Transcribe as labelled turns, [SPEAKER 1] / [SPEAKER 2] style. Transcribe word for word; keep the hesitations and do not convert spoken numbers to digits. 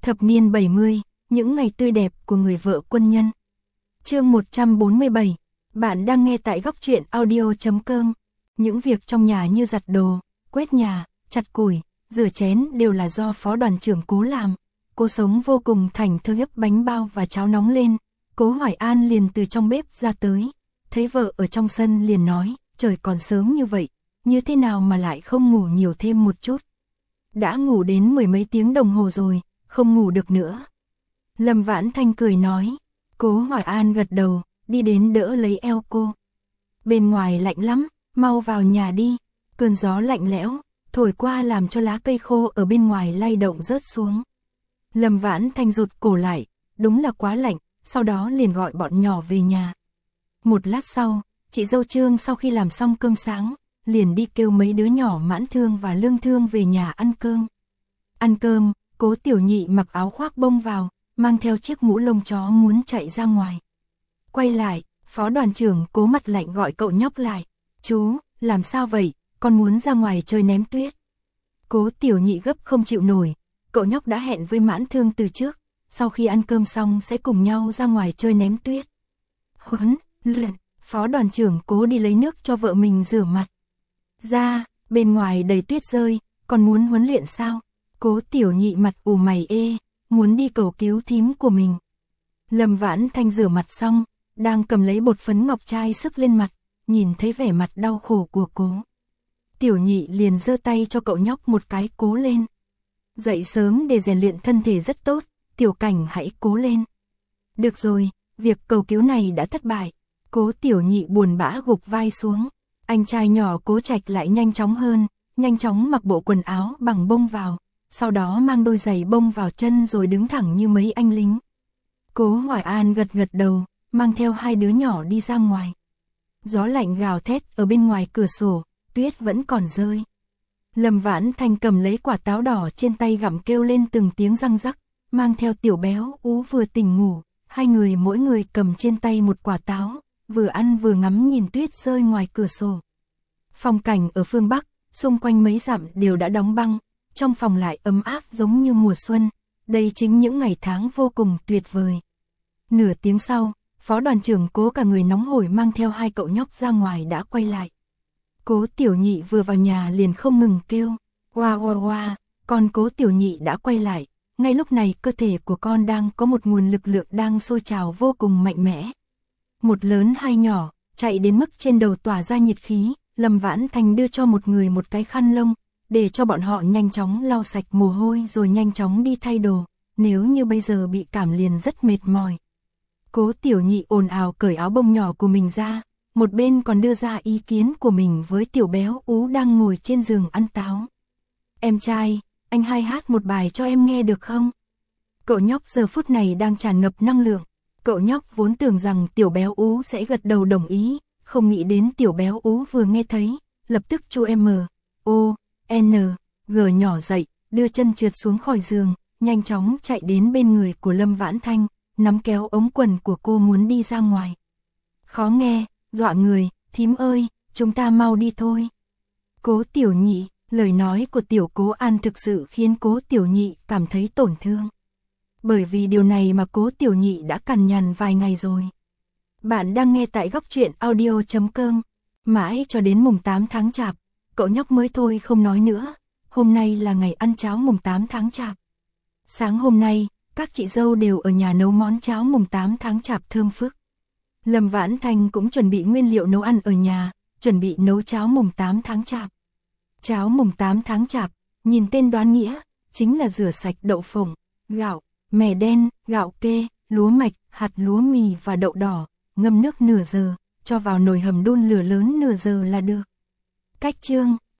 [SPEAKER 1] Thập niên bảy mươi, những ngày tươi đẹp của người vợ quân nhân. Chương một trăm bốn mươi bảy, bạn đang nghe tại góc truyện audio chấm com. Những việc trong nhà như giặt đồ, quét nhà, chặt củi, rửa chén đều là do phó đoàn trưởng Cố làm. Cô sống vô cùng thảnh thơi hấp bánh bao và cháo nóng lên. Cố Hoài An liền từ trong bếp ra tới, thấy vợ ở trong sân liền nói, trời còn sớm như vậy, như thế nào mà lại không ngủ nhiều thêm một chút. Đã ngủ đến mười mấy tiếng đồng hồ rồi, không ngủ được nữa. Lâm Vãn Thanh cười nói, Cố Hoài An gật đầu, đi đến đỡ lấy eo cô. Bên ngoài lạnh lắm, mau vào nhà đi, cơn gió lạnh lẽo, thổi qua làm cho lá cây khô ở bên ngoài lay động rớt xuống. Lâm Vãn Thanh rụt cổ lại, đúng là quá lạnh, sau đó liền gọi bọn nhỏ về nhà. Một lát sau, chị dâu Trương sau khi làm xong cơm sáng, liền đi kêu mấy đứa nhỏ Mãn Thương và Lương Thương về nhà ăn cơm. Ăn cơm, Cố Tiểu Nhị mặc áo khoác bông vào, mang theo chiếc mũ lông chó muốn chạy ra ngoài. Quay lại, phó đoàn trưởng Cố mặt lạnh gọi cậu nhóc lại. Chú, làm sao vậy, con muốn ra ngoài chơi ném tuyết. Cố Tiểu Nhị gấp không chịu nổi, cậu nhóc đã hẹn với Mãn Thương từ trước, sau khi ăn cơm xong sẽ cùng nhau ra ngoài chơi ném tuyết. Huấn luyện, phó đoàn trưởng Cố đi lấy nước cho vợ mình rửa mặt. Ra, bên ngoài đầy tuyết rơi, còn muốn huấn luyện sao? Cố Tiểu Nhị mặt ủ mày ê, muốn đi cầu cứu thím của mình. Lâm Vãn Thanh rửa mặt xong, đang cầm lấy bột phấn ngọc trai sức lên mặt, nhìn thấy vẻ mặt đau khổ của Cố Tiểu Nhị liền giơ tay cho cậu nhóc một cái, cố lên. Dậy sớm để rèn luyện thân thể rất tốt, Tiểu Cảnh hãy cố lên. Được rồi, việc cầu cứu này đã thất bại. Cố Tiểu Nhị buồn bã gục vai xuống. Anh trai nhỏ Cố Trạch lại nhanh chóng hơn, nhanh chóng mặc bộ quần áo bằng bông vào, sau đó mang đôi giày bông vào chân rồi đứng thẳng như mấy anh lính. Cố Hoài An gật gật đầu, mang theo hai đứa nhỏ đi ra ngoài. Gió lạnh gào thét ở bên ngoài cửa sổ, tuyết vẫn còn rơi. Lâm Vãn Thanh cầm lấy quả táo đỏ trên tay gặm kêu lên từng tiếng răng rắc, mang theo Tiểu Béo Ú vừa tỉnh ngủ, hai người mỗi người cầm trên tay một quả táo, vừa ăn vừa ngắm nhìn tuyết rơi ngoài cửa sổ. Phong cảnh ở phương Bắc, xung quanh mấy dặm đều đã đóng băng, trong phòng lại ấm áp giống như mùa xuân, đây chính những ngày tháng vô cùng tuyệt vời. Nửa tiếng sau, phó đoàn trưởng Cố cả người nóng hổi mang theo hai cậu nhóc ra ngoài đã quay lại. Cố Tiểu Nhị vừa vào nhà liền không ngừng kêu, oa oa oa, con Cố Tiểu Nhị đã quay lại, ngay lúc này cơ thể của con đang có một nguồn lực lượng đang sôi trào vô cùng mạnh mẽ. Một lớn hai nhỏ, chạy đến mức trên đầu tỏa ra nhiệt khí, Lâm Vãn Thanh đưa cho một người một cái khăn lông, để cho bọn họ nhanh chóng lau sạch mồ hôi rồi nhanh chóng đi thay đồ, nếu như bây giờ bị cảm liền rất mệt mỏi. Cố Tiểu Nhị ồn ào cởi áo bông nhỏ của mình ra, một bên còn đưa ra ý kiến của mình với Tiểu Béo Ú đang ngồi trên giường ăn táo. Em trai, anh hai hát một bài cho em nghe được không? Cậu nhóc giờ phút này đang tràn ngập năng lượng. Cậu nhóc vốn tưởng rằng Tiểu Béo Ú sẽ gật đầu đồng ý, không nghĩ đến Tiểu Béo Ú vừa nghe thấy, lập tức chu M, O, N, G nhỏ dậy, đưa chân trượt xuống khỏi giường, nhanh chóng chạy đến bên người của Lâm Vãn Thanh, nắm kéo ống quần của cô muốn đi ra ngoài. Khó nghe, dọa người, thím ơi, chúng ta mau đi thôi. Cố Tiểu Nhị, lời nói của Tiểu Cố An thực sự khiến Cố Tiểu Nhị cảm thấy tổn thương. Bởi vì điều này mà Cố Tiểu Nhị đã cằn nhằn vài ngày rồi. Bạn đang nghe tại góc truyện audio chấm com. Mãi cho đến mùng tám tháng Chạp, cậu nhóc mới thôi không nói nữa. Hôm nay là ngày ăn cháo mùng tám tháng Chạp. Sáng hôm nay, các chị dâu đều ở nhà nấu món cháo mùng tám tháng Chạp thơm phức. Lâm Vãn Thanh cũng chuẩn bị nguyên liệu nấu ăn ở nhà, chuẩn bị nấu cháo mùng tám tháng Chạp. Cháo mùng tám tháng Chạp, nhìn tên đoán nghĩa, chính là rửa sạch đậu phộng, gạo, mè đen, gạo kê, lúa mạch, hạt lúa mì và đậu đỏ, ngâm nước nửa giờ, cho vào nồi hầm đun lửa lớn nửa giờ là được. Cách chương,